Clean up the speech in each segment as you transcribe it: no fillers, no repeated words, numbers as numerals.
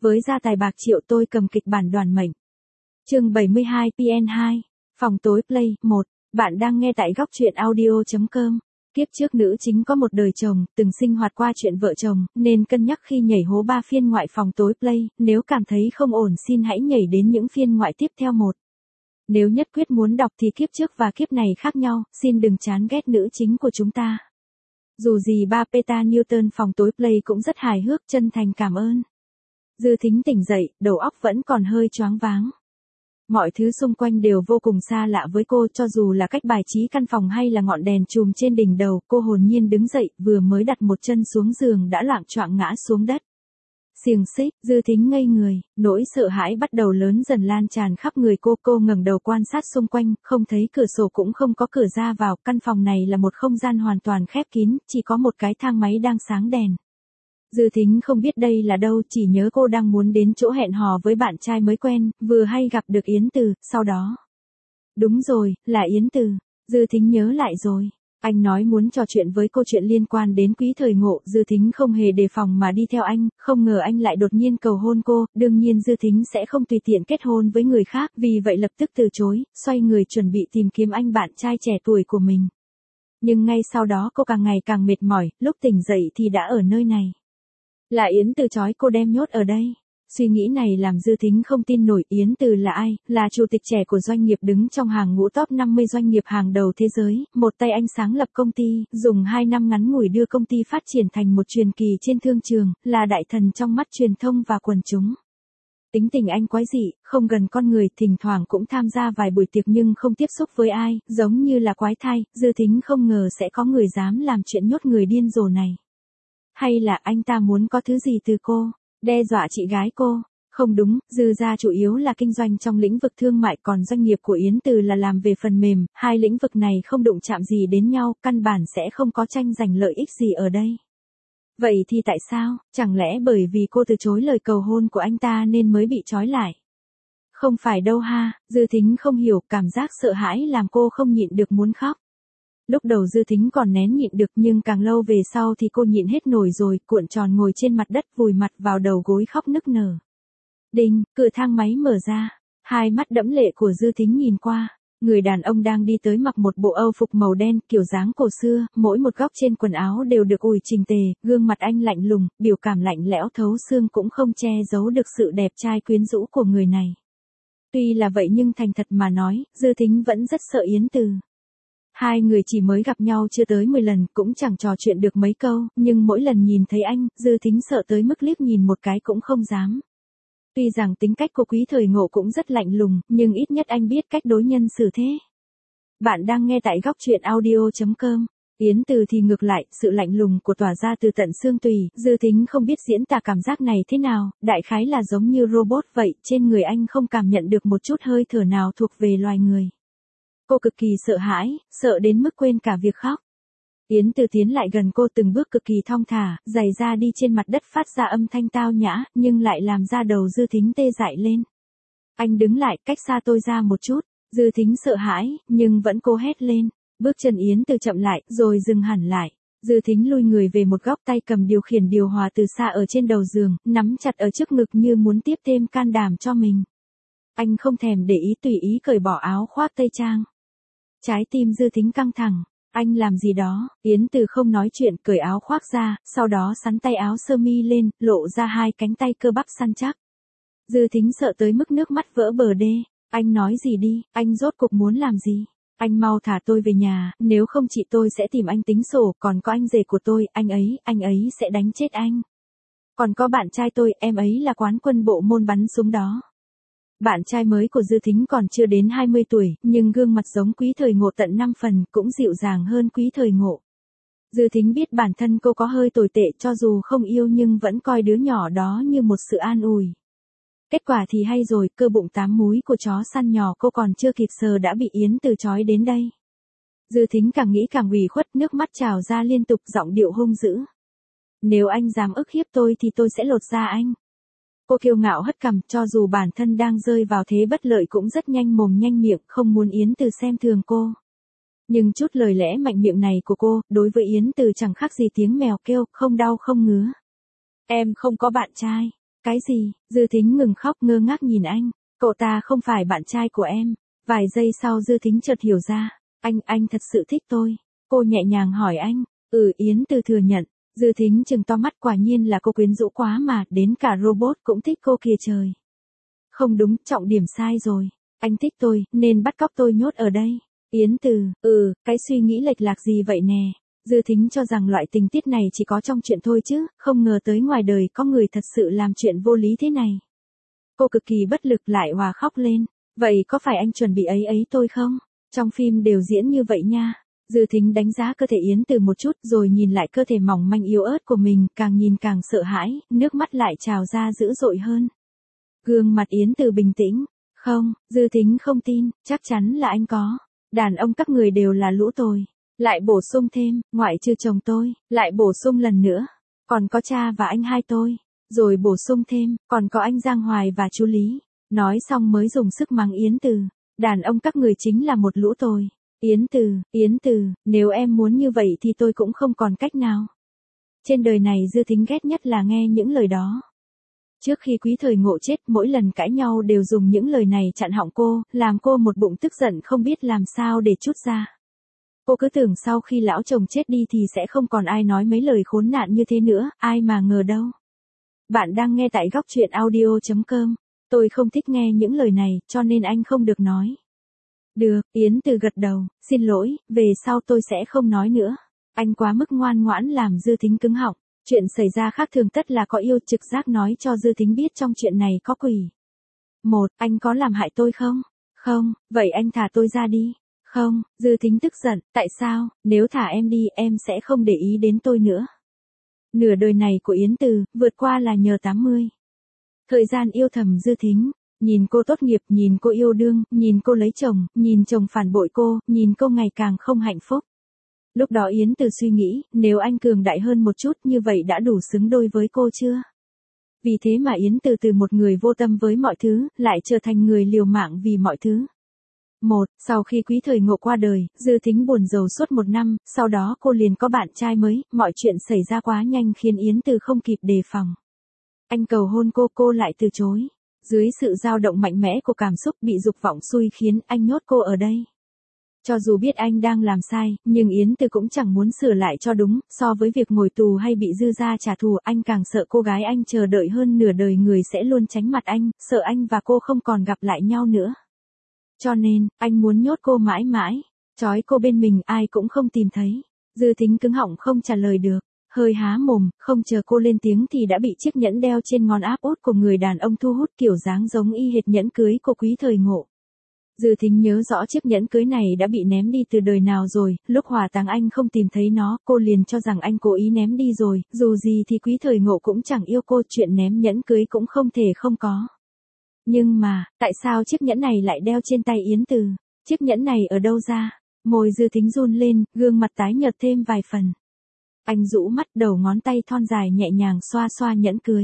Với gia tài bạc triệu tôi cầm kịch bản Đoàn Mệnh. Chương 72 PN2. Phòng tối Play 1. Bạn đang nghe tại góc truyện audio.com. Kiếp trước nữ chính có một đời chồng, từng sinh hoạt qua chuyện vợ chồng, nên cân nhắc khi nhảy hố 3 phiên ngoại phòng tối Play, nếu cảm thấy không ổn xin hãy nhảy đến những phiên ngoại tiếp theo một. Nếu nhất quyết muốn đọc thì kiếp trước và kiếp này khác nhau, xin đừng chán ghét nữ chính của chúng ta. Dù gì ba Peter Newton phòng tối Play cũng rất hài hước, chân thành cảm ơn. Dư Thính tỉnh dậy, đầu óc vẫn còn hơi choáng váng. Mọi thứ xung quanh đều vô cùng xa lạ với cô, cho dù là cách bài trí căn phòng hay là ngọn đèn chùm trên đỉnh đầu. Cô hồn nhiên đứng dậy, vừa mới đặt một chân xuống giường đã loạng choạng ngã xuống đất. Xiềng xích, Dư Thính ngây người, nỗi sợ hãi bắt đầu lớn dần lan tràn khắp người cô. Cô ngẩng đầu quan sát xung quanh, không thấy cửa sổ cũng không có cửa ra vào. Căn phòng này là một không gian hoàn toàn khép kín, chỉ có một cái thang máy đang sáng đèn. Dư Thính không biết đây là đâu, chỉ nhớ cô đang muốn đến chỗ hẹn hò với bạn trai mới quen, vừa hay gặp được Yến Từ, sau đó. Đúng rồi, là Yến Từ. Dư Thính nhớ lại rồi. Anh nói muốn trò chuyện với cô chuyện liên quan đến Quý Thời Ngộ. Dư Thính không hề đề phòng mà đi theo anh, không ngờ anh lại đột nhiên cầu hôn cô. Đương nhiên Dư Thính sẽ không tùy tiện kết hôn với người khác, vì vậy lập tức từ chối, xoay người chuẩn bị tìm kiếm anh bạn trai trẻ tuổi của mình. Nhưng ngay sau đó cô càng ngày càng mệt mỏi, lúc tỉnh dậy thì đã ở nơi này. Là Yến Từ trói cô đem nhốt ở đây. Suy nghĩ này làm Dư Thính không tin nổi. Yến Từ là ai? Là chủ tịch trẻ của doanh nghiệp đứng trong hàng ngũ top 50 doanh nghiệp hàng đầu thế giới. Một tay anh sáng lập công ty, dùng 2 năm ngắn ngủi đưa công ty phát triển thành một truyền kỳ trên thương trường, là đại thần trong mắt truyền thông và quần chúng. Tính tình anh quái dị, không gần con người, thỉnh thoảng cũng tham gia vài buổi tiệc nhưng không tiếp xúc với ai, giống như là quái thai. Dư Thính không ngờ sẽ có người dám làm chuyện nhốt người điên rồ này. Hay là anh ta muốn có thứ gì từ cô, đe dọa chị gái cô? Không đúng, Dư gia chủ yếu là kinh doanh trong lĩnh vực thương mại, còn doanh nghiệp của Yến Từ là làm về phần mềm, hai lĩnh vực này không đụng chạm gì đến nhau, căn bản sẽ không có tranh giành lợi ích gì ở đây. Vậy thì tại sao, chẳng lẽ bởi vì cô từ chối lời cầu hôn của anh ta nên mới bị trói lại? Không phải đâu ha. Dư Thính không hiểu, cảm giác sợ hãi làm cô không nhịn được muốn khóc. Lúc đầu Dư Thính còn nén nhịn được, nhưng càng lâu về sau thì cô nhịn hết nổi rồi, cuộn tròn ngồi trên mặt đất vùi mặt vào đầu gối khóc nức nở. Đinh, cửa thang máy mở ra. Hai mắt đẫm lệ của Dư Thính nhìn qua. Người đàn ông đang đi tới mặc một bộ âu phục màu đen kiểu dáng cổ xưa, mỗi một góc trên quần áo đều được ủi chỉnh tề, gương mặt anh lạnh lùng, biểu cảm lạnh lẽo thấu xương cũng không che giấu được sự đẹp trai quyến rũ của người này. Tuy là vậy nhưng thành thật mà nói, Dư Thính vẫn rất sợ Yến Từ. Hai người chỉ mới gặp nhau chưa tới 10 lần, cũng chẳng trò chuyện được mấy câu, nhưng mỗi lần nhìn thấy anh, Dư Thính sợ tới mức liếc nhìn một cái cũng không dám. Tuy rằng tính cách của Quý Thời Ngộ cũng rất lạnh lùng, nhưng ít nhất anh biết cách đối nhân xử thế. Bạn đang nghe tại góc truyện audio.com. Yến Từ thì ngược lại, sự lạnh lùng của tỏa ra từ tận xương tủy. Dư Thính không biết diễn tả cảm giác này thế nào, đại khái là giống như robot vậy, trên người anh không cảm nhận được một chút hơi thở nào thuộc về loài người. Cô cực kỳ sợ hãi, sợ đến mức quên cả việc khóc. Yến Từ tiến lại gần cô từng bước cực kỳ thong thả, giày da đi trên mặt đất phát ra âm thanh tao nhã, nhưng lại làm da đầu Dư Thính tê dại lên. Anh đứng lại, cách xa tôi ra một chút. Dư Thính sợ hãi, nhưng vẫn cố hét lên. Bước chân Yến Từ chậm lại, rồi dừng hẳn lại. Dư Thính lui người về một góc, tay cầm điều khiển điều hòa từ xa ở trên đầu giường, nắm chặt ở trước ngực như muốn tiếp thêm can đảm cho mình. Anh không thèm để ý, tùy ý cởi bỏ áo khoác tây trang. Trái tim Dư Thính căng thẳng. Anh làm gì đó? Yến Từ không nói chuyện, cởi áo khoác ra, sau đó xắn tay áo sơ mi lên, lộ ra hai cánh tay cơ bắp săn chắc. Dư Thính sợ tới mức nước mắt vỡ bờ đê. Anh nói gì đi, anh rốt cuộc muốn làm gì? Anh mau thả tôi về nhà, nếu không chị tôi sẽ tìm anh tính sổ, còn có anh rể của tôi, anh ấy sẽ đánh chết anh. Còn có bạn trai tôi, em ấy là quán quân bộ môn bắn súng đó. Bạn trai mới của Dư Thính còn chưa đến 20 tuổi, nhưng gương mặt giống Quý Thời Ngộ tận 5 phần, cũng dịu dàng hơn Quý Thời Ngộ. Dư Thính biết bản thân cô có hơi tồi tệ, cho dù không yêu nhưng vẫn coi đứa nhỏ đó như một sự an ủi. Kết quả thì hay rồi, cơ bụng 8 múi của chó săn nhỏ cô còn chưa kịp sờ đã bị Yến Từ trói đến đây. Dư Thính càng nghĩ càng ủy khuất, nước mắt trào ra liên tục, giọng điệu hung dữ. Nếu anh dám ức hiếp tôi thì tôi sẽ lột da anh. Cô kiêu ngạo hất cằm, cho dù bản thân đang rơi vào thế bất lợi cũng rất nhanh mồm nhanh miệng, không muốn Yến Từ xem thường cô. Nhưng chút lời lẽ mạnh miệng này của cô, đối với Yến Từ chẳng khác gì tiếng mèo kêu, không đau không ngứa. Em không có bạn trai. Cái gì? Dư Thính ngừng khóc ngơ ngác nhìn anh. Cậu ta không phải bạn trai của em. Vài giây sau Dư Thính chợt hiểu ra. Anh thật sự thích tôi. Cô nhẹ nhàng hỏi anh. Yến Từ thừa nhận. Dư Thính trừng to mắt, quả nhiên là cô quyến rũ quá mà, đến cả robot cũng thích cô kìa trời. Không đúng, trọng điểm sai rồi. Anh thích tôi, nên bắt cóc tôi nhốt ở đây. Yến Từ, cái suy nghĩ lệch lạc gì vậy nè. Dư Thính cho rằng loại tình tiết này chỉ có trong chuyện thôi chứ, không ngờ tới ngoài đời có người thật sự làm chuyện vô lý thế này. Cô cực kỳ bất lực lại òa khóc lên. Vậy có phải anh chuẩn bị ấy tôi không? Trong phim đều diễn như vậy nha. Dư Thính đánh giá cơ thể Yến Từ một chút rồi nhìn lại cơ thể mỏng manh yếu ớt của mình, càng nhìn càng sợ hãi, nước mắt lại trào ra dữ dội hơn. Gương mặt Yến Từ bình tĩnh. Không, Dư Thính không tin, chắc chắn là anh có. Đàn ông các người đều là lũ tồi. Lại bổ sung thêm, ngoại trừ chồng tôi, lại bổ sung lần nữa. Còn có cha và anh hai tôi. Rồi bổ sung thêm, còn có anh Giang Hoài và chú Lý. Nói xong mới dùng sức mắng Yến Từ. Đàn ông các người chính là một lũ tồi. Yến Từ, nếu em muốn như vậy thì tôi cũng không còn cách nào. Trên đời này Dư Thính ghét nhất là nghe những lời đó. Trước khi Quý Thời Ngộ chết, mỗi lần cãi nhau đều dùng những lời này chặn họng cô, làm cô một bụng tức giận không biết làm sao để trút ra. Cô cứ tưởng sau khi lão chồng chết đi thì sẽ không còn ai nói mấy lời khốn nạn như thế nữa, ai mà ngờ đâu. Bạn đang nghe tại góc truyện audio.com. Tôi không thích nghe những lời này, cho nên anh không được nói. Được, Yến Từ gật đầu, xin lỗi, về sau tôi sẽ không nói nữa. Anh quá mức ngoan ngoãn làm Dư Thính cứng họng. Chuyện xảy ra khác thường tất là có yêu, trực giác nói cho Dư Thính biết trong chuyện này có quỷ. Anh có làm hại tôi không? Không, vậy anh thả tôi ra đi. Không, Dư Thính tức giận, tại sao, nếu thả em đi em sẽ không để ý đến tôi nữa. Nửa đời này của Yến Từ, vượt qua là nhờ 80. Thời gian yêu thầm Dư Thính, nhìn cô tốt nghiệp, nhìn cô yêu đương, nhìn cô lấy chồng, nhìn chồng phản bội cô, nhìn cô ngày càng không hạnh phúc. Lúc đó Yến Từ suy nghĩ, nếu anh cường đại hơn một chút như vậy đã đủ xứng đôi với cô chưa? Vì thế mà Yến Từ từ một người vô tâm với mọi thứ, lại trở thành người liều mạng vì mọi thứ. Sau khi Quý Thời Ngộ qua đời, Dư Thính buồn rầu suốt 1 năm, sau đó cô liền có bạn trai mới, mọi chuyện xảy ra quá nhanh khiến Yến Từ không kịp đề phòng. Anh cầu hôn cô lại từ chối. Dưới sự dao động mạnh mẽ của cảm xúc bị dục vọng xui khiến anh nhốt cô ở đây. Cho dù biết anh đang làm sai, nhưng Yến Từ cũng chẳng muốn sửa lại cho đúng, so với việc ngồi tù hay bị Dư gia trả thù, anh càng sợ cô gái anh chờ đợi hơn nửa đời người sẽ luôn tránh mặt anh, sợ anh và cô không còn gặp lại nhau nữa. Cho nên, anh muốn nhốt cô mãi mãi, trói cô bên mình ai cũng không tìm thấy. Dư Thính cứng họng không trả lời được, hơi há mồm, không chờ cô lên tiếng thì đã bị chiếc nhẫn đeo trên ngón áp út của người đàn ông thu hút, kiểu dáng giống y hệt nhẫn cưới của Quý Thời Ngộ. Dư Thính nhớ rõ chiếc nhẫn cưới này đã bị ném đi từ đời nào rồi, lúc hỏa táng anh không tìm thấy nó, cô liền cho rằng anh cố ý ném đi rồi, dù gì thì Quý Thời Ngộ cũng chẳng yêu cô, chuyện ném nhẫn cưới cũng không thể không có. Nhưng mà, tại sao chiếc nhẫn này lại đeo trên tay Yến Từ? Chiếc nhẫn này ở đâu ra? Môi Dư Thính run lên, gương mặt tái nhợt thêm vài phần. Anh rũ mắt, đầu ngón tay thon dài nhẹ nhàng xoa xoa nhẫn cưới.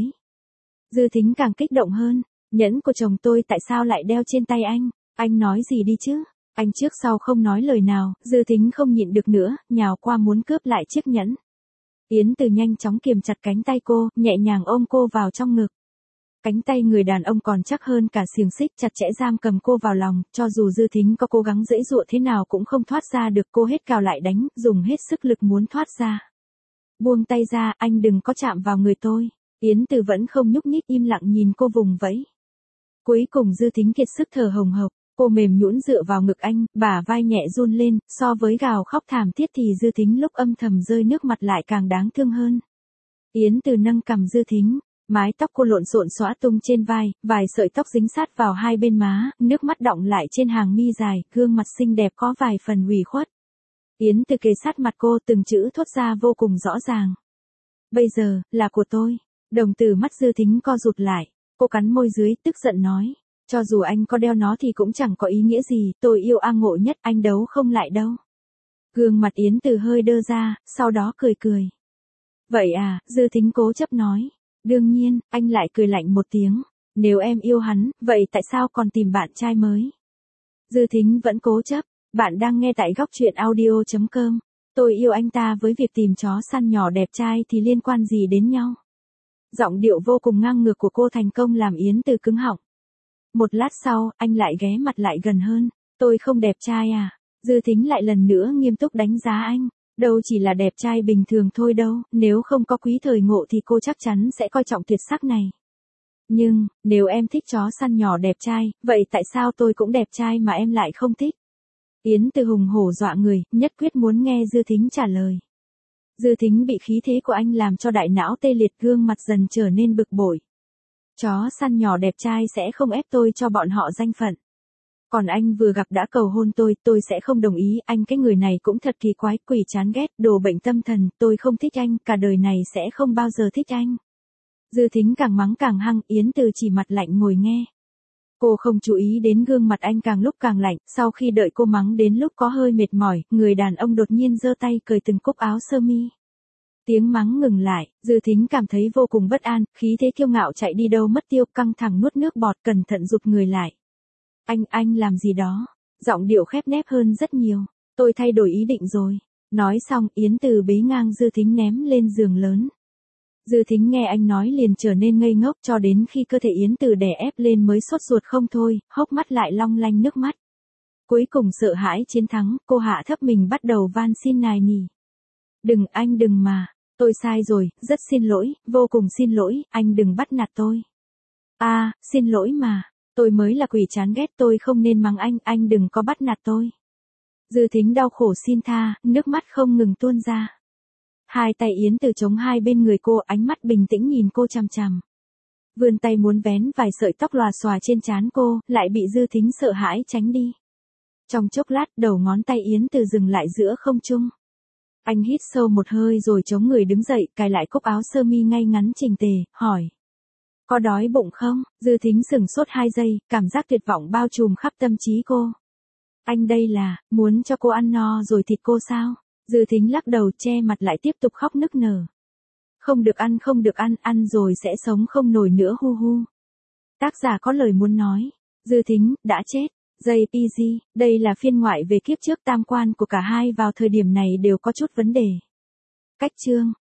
Dư Thính càng kích động hơn, nhẫn của chồng tôi tại sao lại đeo trên tay anh? Anh nói gì đi chứ? Anh trước sau không nói lời nào, Dư Thính không nhịn được nữa, nhào qua muốn cướp lại chiếc nhẫn. Yến Từ nhanh chóng kiềm chặt cánh tay cô, nhẹ nhàng ôm cô vào trong ngực. Cánh tay người đàn ông còn chắc hơn cả xiềng xích, chặt chẽ giam cầm cô vào lòng, cho dù Dư Thính có cố gắng giãy giụa thế nào cũng không thoát ra được, cô hết cào lại đánh, dùng hết sức lực muốn thoát ra. Buông tay ra, anh đừng có chạm vào người tôi. Yến Từ vẫn không nhúc nhích, im lặng nhìn cô vùng vẫy. Cuối cùng Dư Thính kiệt sức thở hồng hộc, cô mềm nhũn dựa vào ngực anh, bả vai nhẹ run lên, so với gào khóc thảm thiết thì Dư Thính lúc âm thầm rơi nước mặt lại càng đáng thương hơn. Yến Từ nâng cằm Dư Thính, mái tóc cô lộn xộn xõa tung trên vai, vài sợi tóc dính sát vào hai bên má, nước mắt đọng lại trên hàng mi dài, gương mặt xinh đẹp có vài phần ủy khuất. Yến Từ kề sát mặt cô, từng chữ thốt ra vô cùng rõ ràng. Bây giờ, là của tôi. Đồng tử mắt Dư Thính co rụt lại, cô cắn môi dưới, tức giận nói. Cho dù anh có đeo nó thì cũng chẳng có ý nghĩa gì, tôi yêu A Ngộ nhất, anh đấu không lại đâu. Gương mặt Yến Từ hơi đơ ra, sau đó cười cười. Vậy à, Dư Thính cố chấp nói. Đương nhiên, anh lại cười lạnh một tiếng. Nếu em yêu hắn, vậy tại sao còn tìm bạn trai mới? Dư Thính vẫn cố chấp. Bạn đang nghe tại góc truyện audio.com. Tôi yêu anh ta với việc tìm chó săn nhỏ đẹp trai thì liên quan gì đến nhau? Giọng điệu vô cùng ngang ngược của cô thành công làm Yến Từ cứng họng. Một lát sau, anh lại ghé mặt lại gần hơn. Tôi không đẹp trai à? Dư Thính lại lần nữa nghiêm túc đánh giá anh. Đâu chỉ là đẹp trai bình thường thôi đâu, nếu không có quý thời ngộ thì cô chắc chắn sẽ coi trọng tuyệt sắc này. Nhưng, nếu em thích chó săn nhỏ đẹp trai, vậy tại sao tôi cũng đẹp trai mà em lại không thích? Yến Từ hùng hổ dọa người, nhất quyết muốn nghe Dư Thính trả lời. Dư Thính bị khí thế của anh làm cho đại não tê liệt, gương mặt dần trở nên bực bội. Chó săn nhỏ đẹp trai sẽ không ép tôi cho bọn họ danh phận. Còn anh vừa gặp đã cầu hôn tôi sẽ không đồng ý, anh cái người này cũng thật kỳ quái, quỷ chán ghét, đồ bệnh tâm thần, tôi không thích anh, cả đời này sẽ không bao giờ thích anh. Dư Thính càng mắng càng hăng, Yến Từ chỉ mặt lạnh ngồi nghe. Cô không chú ý đến gương mặt anh càng lúc càng lạnh, sau khi đợi cô mắng đến lúc có hơi mệt mỏi, người đàn ông đột nhiên giơ tay cởi từng cúc áo sơ mi. Tiếng mắng ngừng lại, Dư Thính cảm thấy vô cùng bất an, khí thế kiêu ngạo chạy đi đâu mất tiêu, căng thẳng nuốt nước bọt, cẩn thận rụt người lại. Anh làm gì đó? Giọng điệu khép nép hơn rất nhiều. Tôi thay đổi ý định rồi. Nói xong, Yến Từ bế ngang Dư Thính ném lên giường lớn. Dư Thính nghe anh nói liền trở nên ngây ngốc, cho đến khi cơ thể Yến Từ đè ép lên mới sốt ruột không thôi, hốc mắt lại long lanh nước mắt. Cuối cùng sợ hãi chiến thắng, cô hạ thấp mình bắt đầu van xin nài nỉ. Đừng, anh đừng mà. Tôi sai rồi, rất xin lỗi, vô cùng xin lỗi, anh đừng bắt nạt tôi. Xin lỗi mà. Tôi mới là quỷ chán ghét, tôi không nên mắng anh đừng có bắt nạt tôi. Dư Thính đau khổ xin tha, nước mắt không ngừng tuôn ra. Hai tay Yến Từ chống hai bên người cô, ánh mắt bình tĩnh nhìn cô chằm chằm. Vươn tay muốn vén vài sợi tóc lòa xòa trên trán cô, lại bị Dư Thính sợ hãi tránh đi. Trong chốc lát, đầu ngón tay Yến Từ dừng lại giữa không trung. Anh hít sâu một hơi rồi chống người đứng dậy, cài lại cúc áo sơ mi ngay ngắn chỉnh tề, hỏi. Có đói bụng không? Dư Thính sửng sốt 2 giây, cảm giác tuyệt vọng bao trùm khắp tâm trí cô. Anh đây là, muốn cho cô ăn no rồi thịt cô sao? Dư Thính lắc đầu che mặt lại tiếp tục khóc nức nở. Không được ăn, ăn rồi sẽ sống không nổi nữa hu hu. Tác giả có lời muốn nói. Dư Thính, đã chết. JPG, đây là phiên ngoại về kiếp trước tam quan của cả hai vào thời điểm này đều có chút vấn đề. Cách chương